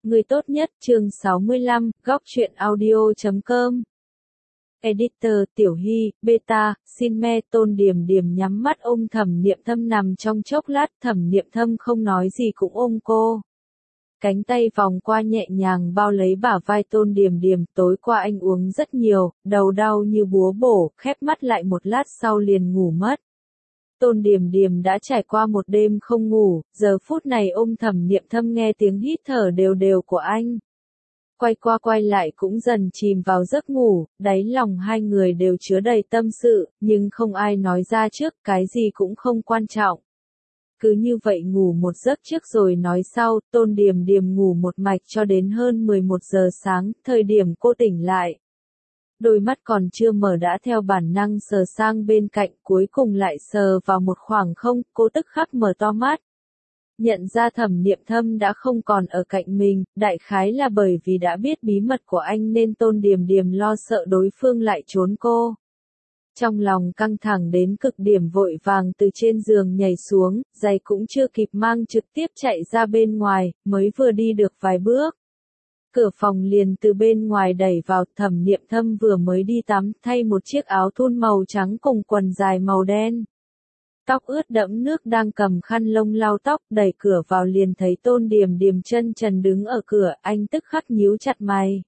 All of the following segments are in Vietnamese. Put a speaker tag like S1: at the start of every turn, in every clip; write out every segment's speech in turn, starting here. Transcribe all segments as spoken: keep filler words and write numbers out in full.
S1: Người tốt nhất, chương sáu mươi lăm, góc truyện audio chấm com. Editor, Tiểu Hy, Beta, xin me. Tôn Điềm Điềm nhắm mắt ôm Thẩm Niệm Thâm nằm trong chốc lát, Thẩm Niệm Thâm không nói gì cũng ôm cô. Cánh tay vòng qua nhẹ nhàng bao lấy bả vai Tôn Điềm Điềm, tối qua anh uống rất nhiều, đầu đau như búa bổ, khép mắt lại một lát sau liền ngủ mất. Tôn Điềm Điềm đã trải qua một đêm không ngủ, giờ phút này ôm Thẩm Niệm Thâm nghe tiếng hít thở đều đều của anh. Quay qua quay lại cũng dần chìm vào giấc ngủ, đáy lòng hai người đều chứa đầy tâm sự, nhưng không ai nói ra trước, cái gì cũng không quan trọng. Cứ như vậy ngủ một giấc trước rồi nói sau, Tôn Điềm Điềm ngủ một mạch cho đến hơn mười một giờ sáng, thời điểm cô tỉnh lại. Đôi mắt còn chưa mở đã theo bản năng sờ sang bên cạnh, cuối cùng lại sờ vào một khoảng không, cô tức khắc mở to mắt. Nhận ra Thẩm Niệm Thâm đã không còn ở cạnh mình, đại khái là bởi vì đã biết bí mật của anh nên Tôn Điềm Điềm lo sợ đối phương lại trốn cô. Trong lòng căng thẳng đến cực điểm vội vàng từ trên giường nhảy xuống, giày cũng chưa kịp mang trực tiếp chạy ra bên ngoài, mới vừa đi được vài bước. Cửa phòng liền từ bên ngoài đẩy vào, Thẩm Niệm Thâm vừa mới đi tắm, thay một chiếc áo thun màu trắng cùng quần dài màu đen. Tóc ướt đẫm nước đang cầm khăn lông lau tóc, đẩy cửa vào liền thấy Tôn Điềm Điềm chân trần đứng ở cửa, anh tức khắc nhíu chặt mày.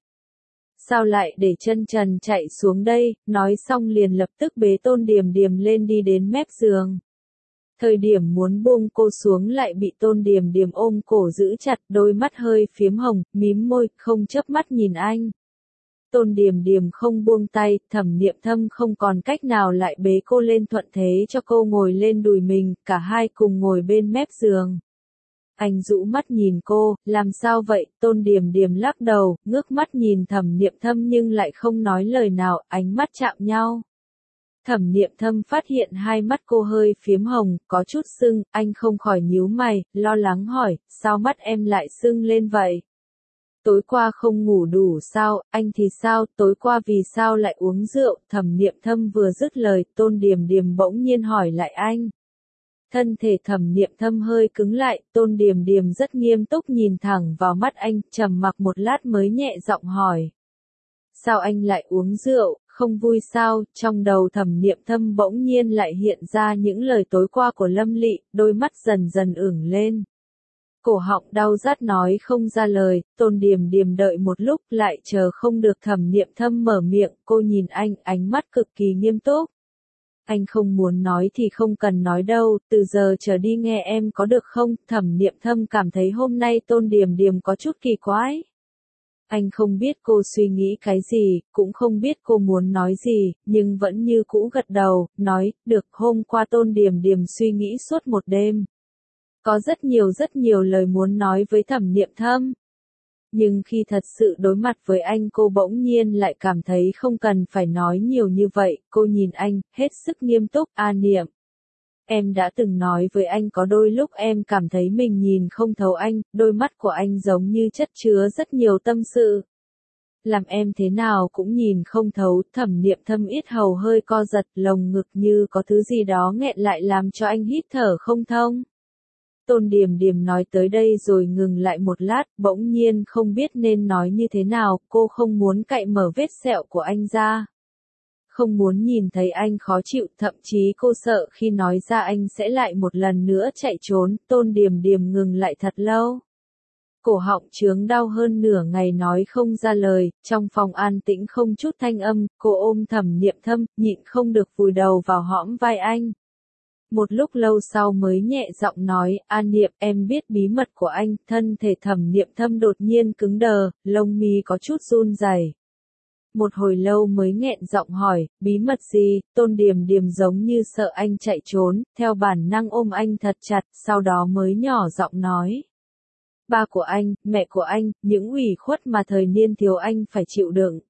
S1: Sao lại để chân trần chạy xuống đây, nói xong liền lập tức bế Tôn Điềm Điềm lên đi đến mép giường. Thời điểm muốn buông cô xuống lại bị Tôn Điềm Điềm ôm cổ giữ chặt, đôi mắt hơi phiếm hồng, mím môi, không chớp mắt nhìn anh. Tôn Điềm Điềm không buông tay, Thẩm Niệm Thâm không còn cách nào lại bế cô lên thuận thế cho cô ngồi lên đùi mình, cả hai cùng ngồi bên mép giường. Anh rũ mắt nhìn cô, làm sao vậy, Tôn Điềm Điềm lắc đầu, ngước mắt nhìn Thẩm Niệm Thâm nhưng lại không nói lời nào, ánh mắt chạm nhau. Thẩm Niệm Thâm phát hiện hai mắt cô hơi phiếm hồng, có chút sưng, anh không khỏi nhíu mày, lo lắng hỏi, sao mắt em lại sưng lên vậy? Tối qua không ngủ đủ sao, anh thì sao, tối qua vì sao lại uống rượu? Thẩm Niệm Thâm vừa dứt lời, Tôn Điềm Điềm bỗng nhiên hỏi lại anh. Thân thể Thẩm Niệm Thâm hơi cứng lại, Tôn Điềm Điềm rất nghiêm túc nhìn thẳng vào mắt anh, trầm mặc một lát mới nhẹ giọng hỏi. Sao anh lại uống rượu, không vui sao? Trong đầu Thẩm Niệm Thâm bỗng nhiên lại hiện ra những lời tối qua của Lâm Lị, đôi mắt dần dần ửng lên. Cổ họng đau rát nói không ra lời, Tôn Điềm Điềm đợi một lúc lại chờ không được Thẩm Niệm Thâm mở miệng, cô nhìn anh, ánh mắt cực kỳ nghiêm túc. Anh không muốn nói thì không cần nói đâu, từ giờ trở đi nghe em có được không? Thẩm Niệm Thâm cảm thấy hôm nay Tôn Điềm Điềm có chút kỳ quái. Anh không biết cô suy nghĩ cái gì, cũng không biết cô muốn nói gì, nhưng vẫn như cũ gật đầu, nói, được. Hôm qua Tôn Điềm Điềm suy nghĩ suốt một đêm. Có rất nhiều rất nhiều lời muốn nói với Thẩm Niệm Thâm. Nhưng khi thật sự đối mặt với anh cô bỗng nhiên lại cảm thấy không cần phải nói nhiều như vậy, cô nhìn anh, hết sức nghiêm túc, A Niệm. Em đã từng nói với anh có đôi lúc em cảm thấy mình nhìn không thấu anh, đôi mắt của anh giống như chất chứa rất nhiều tâm sự. Làm em thế nào cũng nhìn không thấu, Thẩm Niệm Thâm yết hầu hơi co giật, lồng ngực như có thứ gì đó nghẹn lại làm cho anh hít thở không thông. Tôn Điềm Điềm nói tới đây rồi ngừng lại một lát, bỗng nhiên không biết nên nói như thế nào, cô không muốn cạy mở vết sẹo của anh ra. Không muốn nhìn thấy anh khó chịu, thậm chí cô sợ khi nói ra anh sẽ lại một lần nữa chạy trốn, Tôn Điềm Điềm ngừng lại thật lâu. Cổ họng chướng đau hơn nửa ngày nói không ra lời, trong phòng an tĩnh không chút thanh âm, cô ôm Thẩm Niệm Thâm, nhịn không được vùi đầu vào hõm vai anh. Một lúc lâu sau mới nhẹ giọng nói, An Niệm, em biết bí mật của anh, thân thể Thẩm Niệm Thâm đột nhiên cứng đờ, lông mi có chút run rẩy. Một hồi lâu mới nghẹn giọng hỏi, bí mật gì? Tôn Điềm Điềm giống như sợ anh chạy trốn, theo bản năng ôm anh thật chặt, sau đó mới nhỏ giọng nói. Ba của anh, mẹ của anh, những ủy khuất mà thời niên thiếu anh phải chịu đựng.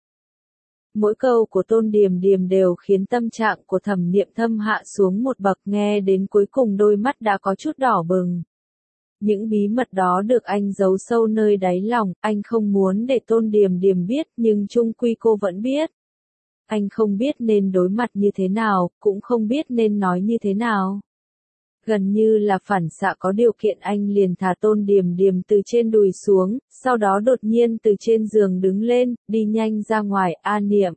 S1: Mỗi câu của Tôn Điềm Điềm đều khiến tâm trạng của Thẩm Niệm Thâm hạ xuống một bậc, nghe đến cuối cùng đôi mắt đã có chút đỏ bừng. Những bí mật đó được anh giấu sâu nơi đáy lòng, anh không muốn để Tôn Điềm Điềm biết, nhưng chung quy cô vẫn biết. Anh không biết nên đối mặt như thế nào, cũng không biết nên nói như thế nào. Gần như là phản xạ có điều kiện anh liền thả Tôn Điềm Điềm từ trên đùi xuống, sau đó đột nhiên từ trên giường đứng lên, đi nhanh ra ngoài. A Niệm.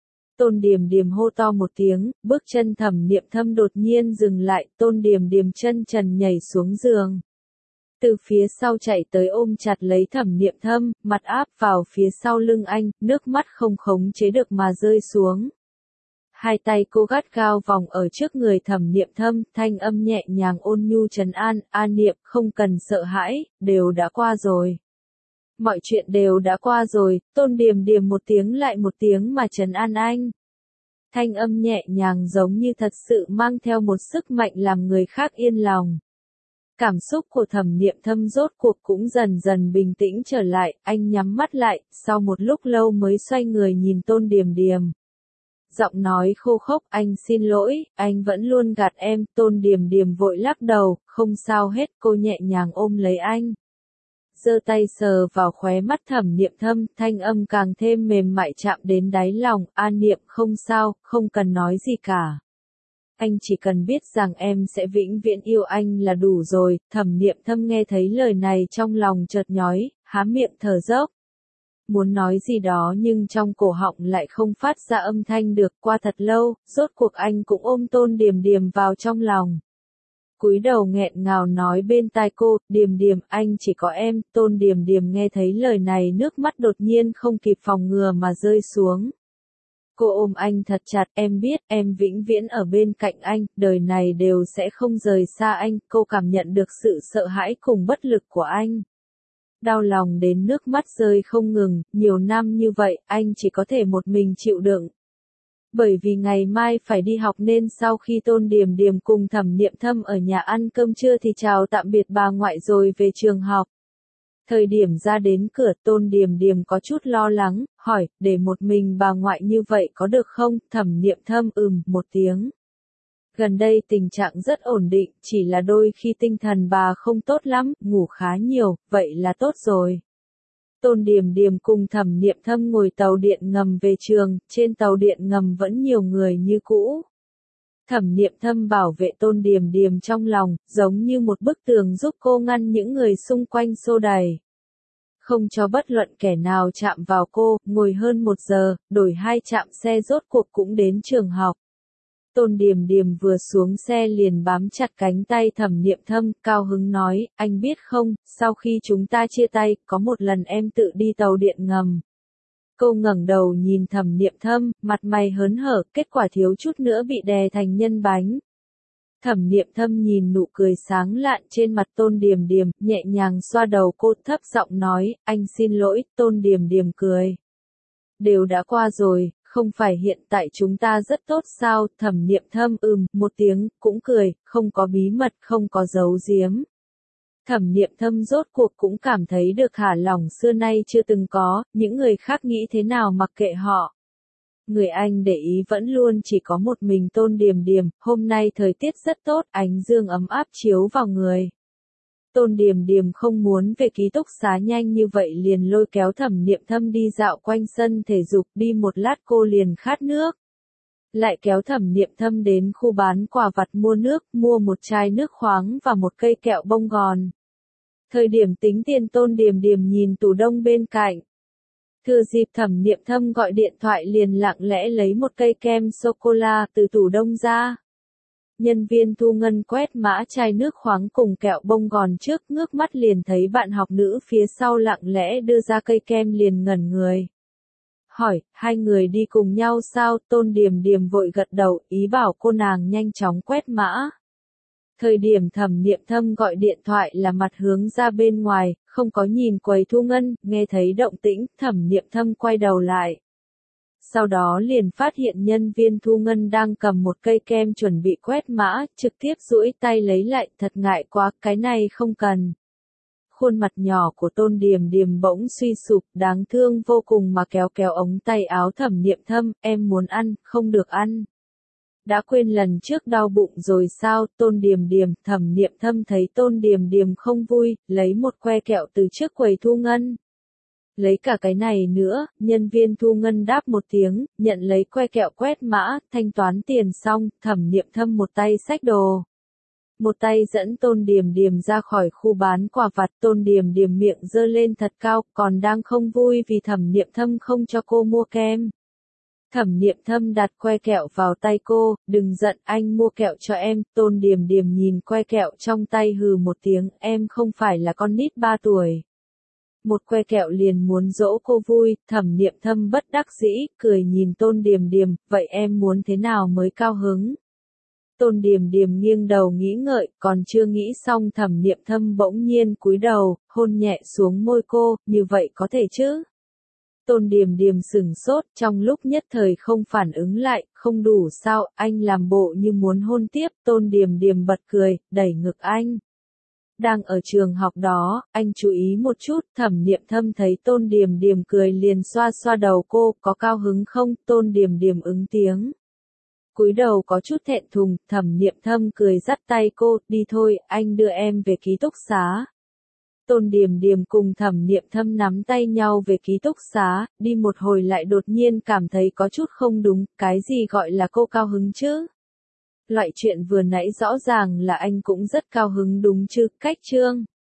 S1: Tôn Điềm Điềm hô to một tiếng, bước chân Thẩm Niệm Thâm đột nhiên dừng lại, Tôn Điềm Điềm chân trần nhảy xuống giường. Từ phía sau chạy tới ôm chặt lấy Thẩm Niệm Thâm, mặt áp vào phía sau lưng anh, nước mắt không khống chế được mà rơi xuống. Hai tay cô gắt gao vòng ở trước người Thẩm Niệm Thâm, thanh âm nhẹ nhàng ôn nhu trấn an, A Niệm, không cần sợ hãi, đều đã qua rồi. Mọi chuyện đều đã qua rồi. Tôn Điềm Điềm một tiếng lại một tiếng mà trấn an anh. Thanh âm nhẹ nhàng giống như thật sự mang theo một sức mạnh làm người khác yên lòng. Cảm xúc của Thẩm Niệm Thâm rốt cuộc cũng dần dần bình tĩnh trở lại, anh nhắm mắt lại, sau một lúc lâu mới xoay người nhìn Tôn Điềm Điềm. Giọng nói khô khốc, anh xin lỗi, anh vẫn luôn gạt em. Tôn Điềm Điềm vội lắc đầu, không sao hết, cô nhẹ nhàng ôm lấy anh. Giơ tay sờ vào khóe mắt Thẩm Niệm Thâm, thanh âm càng thêm mềm mại chạm đến đáy lòng. A Niệm, không sao, không cần nói gì cả. Anh chỉ cần biết rằng em sẽ vĩnh viễn yêu anh là đủ rồi. Thẩm Niệm Thâm nghe thấy lời này trong lòng chợt nhói, há miệng thở dốc. Muốn nói gì đó nhưng trong cổ họng lại không phát ra âm thanh được. Qua thật lâu, rốt cuộc anh cũng ôm Tôn Điềm Điềm vào trong lòng. Cúi đầu nghẹn ngào nói bên tai cô, Điềm Điềm, anh chỉ có em. Tôn Điềm Điềm nghe thấy lời này, nước mắt đột nhiên không kịp phòng ngừa mà rơi xuống. Cô ôm anh thật chặt, em biết, em vĩnh viễn ở bên cạnh anh, đời này đều sẽ không rời xa anh. Cô cảm nhận được sự sợ hãi cùng bất lực của anh. Đau lòng đến nước mắt rơi không ngừng, nhiều năm như vậy, anh chỉ có thể một mình chịu đựng. Bởi vì ngày mai phải đi học nên sau khi Tôn Điềm Điềm cùng Thẩm Niệm Thâm ở nhà ăn cơm trưa thì chào tạm biệt bà ngoại rồi về trường học. Thời điểm ra đến cửa, Tôn Điềm Điềm có chút lo lắng, hỏi, để một mình bà ngoại như vậy có được không? Thẩm Niệm Thâm ừm một tiếng. Gần đây tình trạng rất ổn định, chỉ là đôi khi tinh thần bà không tốt lắm, ngủ khá nhiều, vậy là tốt rồi. Tôn Điềm Điềm cùng Thẩm Niệm Thâm ngồi tàu điện ngầm về trường, trên tàu điện ngầm vẫn nhiều người như cũ. Thẩm Niệm Thâm bảo vệ Tôn Điềm Điềm trong lòng, giống như một bức tường giúp cô ngăn những người xung quanh xô đẩy. Không cho bất luận kẻ nào chạm vào cô, ngồi hơn một giờ, đổi hai trạm xe rốt cuộc cũng đến trường học. Tôn Điềm Điềm vừa xuống xe liền bám chặt cánh tay Thẩm Niệm Thâm, cao hứng nói, anh biết không, sau khi chúng ta chia tay, có một lần em tự đi tàu điện ngầm. Cô ngẩng đầu nhìn Thẩm Niệm Thâm, mặt mày hớn hở, kết quả thiếu chút nữa bị đè thành nhân bánh. Thẩm Niệm Thâm nhìn nụ cười sáng lạn trên mặt Tôn Điềm Điềm, nhẹ nhàng xoa đầu cô, thấp giọng nói, anh xin lỗi. Tôn Điềm Điềm cười. Đều đã qua rồi, không phải hiện tại chúng ta rất tốt sao? Thẩm Niệm Thâm ừm một tiếng, cũng cười, không có bí mật, không có giấu giếm. Thẩm Niệm Thâm rốt cuộc cũng cảm thấy được thả lỏng xưa nay chưa từng có, những người khác nghĩ thế nào mặc kệ họ. Người anh để ý vẫn luôn chỉ có một mình Tôn Điềm Điềm, hôm nay thời tiết rất tốt, ánh dương ấm áp chiếu vào người. Tôn Điềm Điềm không muốn về ký túc xá nhanh như vậy liền lôi kéo Thẩm Niệm Thâm đi dạo quanh sân thể dục, đi một lát cô liền khát nước. Lại kéo Thẩm Niệm Thâm đến khu bán quà vặt mua nước, mua một chai nước khoáng và một cây kẹo bông gòn. Thời điểm tính tiền Tôn Điềm Điềm nhìn tủ đông bên cạnh. Thừa dịp Thẩm Niệm Thâm gọi điện thoại liền lặng lẽ lấy một cây kem sô-cô-la từ tủ đông ra. Nhân viên thu ngân quét mã chai nước khoáng cùng kẹo bông gòn trước, ngước mắt liền thấy bạn học nữ phía sau lặng lẽ đưa ra cây kem liền ngẩn người. Hỏi, hai người đi cùng nhau sao? Tôn Điềm Điềm vội gật đầu, ý bảo cô nàng nhanh chóng quét mã. Thời điểm Thẩm Niệm Thâm gọi điện thoại là mặt hướng ra bên ngoài, không có nhìn quầy thu ngân, nghe thấy động tĩnh, Thẩm Niệm Thâm quay đầu lại. Sau đó liền phát hiện nhân viên thu ngân đang cầm một cây kem chuẩn bị quét mã, trực tiếp duỗi tay lấy lại, thật ngại quá, cái này không cần. Khuôn mặt nhỏ của Tôn Điềm Điềm bỗng suy sụp, đáng thương vô cùng mà kéo kéo ống tay áo Thẩm Niệm Thâm, em muốn ăn, không được ăn. Đã quên lần trước đau bụng rồi sao? Tôn Điềm Điềm, Thẩm Niệm Thâm thấy Tôn Điềm Điềm không vui, lấy một que kẹo từ trước quầy thu ngân. Lấy cả cái này nữa, nhân viên thu ngân đáp một tiếng, nhận lấy que kẹo quét mã, thanh toán tiền xong, Thẩm Niệm Thâm một tay xách đồ. Một tay dẫn Tôn Điềm Điềm ra khỏi khu bán quà vặt, Tôn Điềm Điềm miệng giơ lên thật cao, còn đang không vui vì Thẩm Niệm Thâm không cho cô mua kem. Thẩm Niệm Thâm đặt que kẹo vào tay cô, đừng giận, anh mua kẹo cho em. Tôn Điềm Điềm nhìn que kẹo trong tay hừ một tiếng, em không phải là con nít ba tuổi. Một que kẹo liền muốn dỗ cô vui. Thẩm Niệm Thâm bất đắc dĩ, cười nhìn Tôn Điềm Điềm, vậy em muốn thế nào mới cao hứng? Tôn Điềm Điềm nghiêng đầu nghĩ ngợi, còn chưa nghĩ xong Thẩm Niệm Thâm bỗng nhiên cúi đầu, hôn nhẹ xuống môi cô, như vậy có thể chứ? Tôn Điềm Điềm sửng sốt, trong lúc nhất thời không phản ứng lại, không đủ sao, anh làm bộ như muốn hôn tiếp. Tôn Điềm Điềm bật cười, đẩy ngực anh. Đang ở trường học đó, anh chú ý một chút. Thẩm Niệm Thâm thấy Tôn Điềm Điềm cười liền xoa xoa đầu cô, có cao hứng không? Tôn Điềm Điềm ứng tiếng. Cúi đầu có chút thẹn thùng, Thẩm Niệm Thâm cười dắt tay cô, đi thôi, anh đưa em về ký túc xá. Tôn Điềm Điềm cùng Thẩm Niệm Thâm nắm tay nhau về ký túc xá, đi một hồi lại đột nhiên cảm thấy có chút không đúng, cái gì gọi là cô cao hứng chứ? Loại chuyện vừa nãy rõ ràng là anh cũng rất cao hứng đúng chứ, cách chương.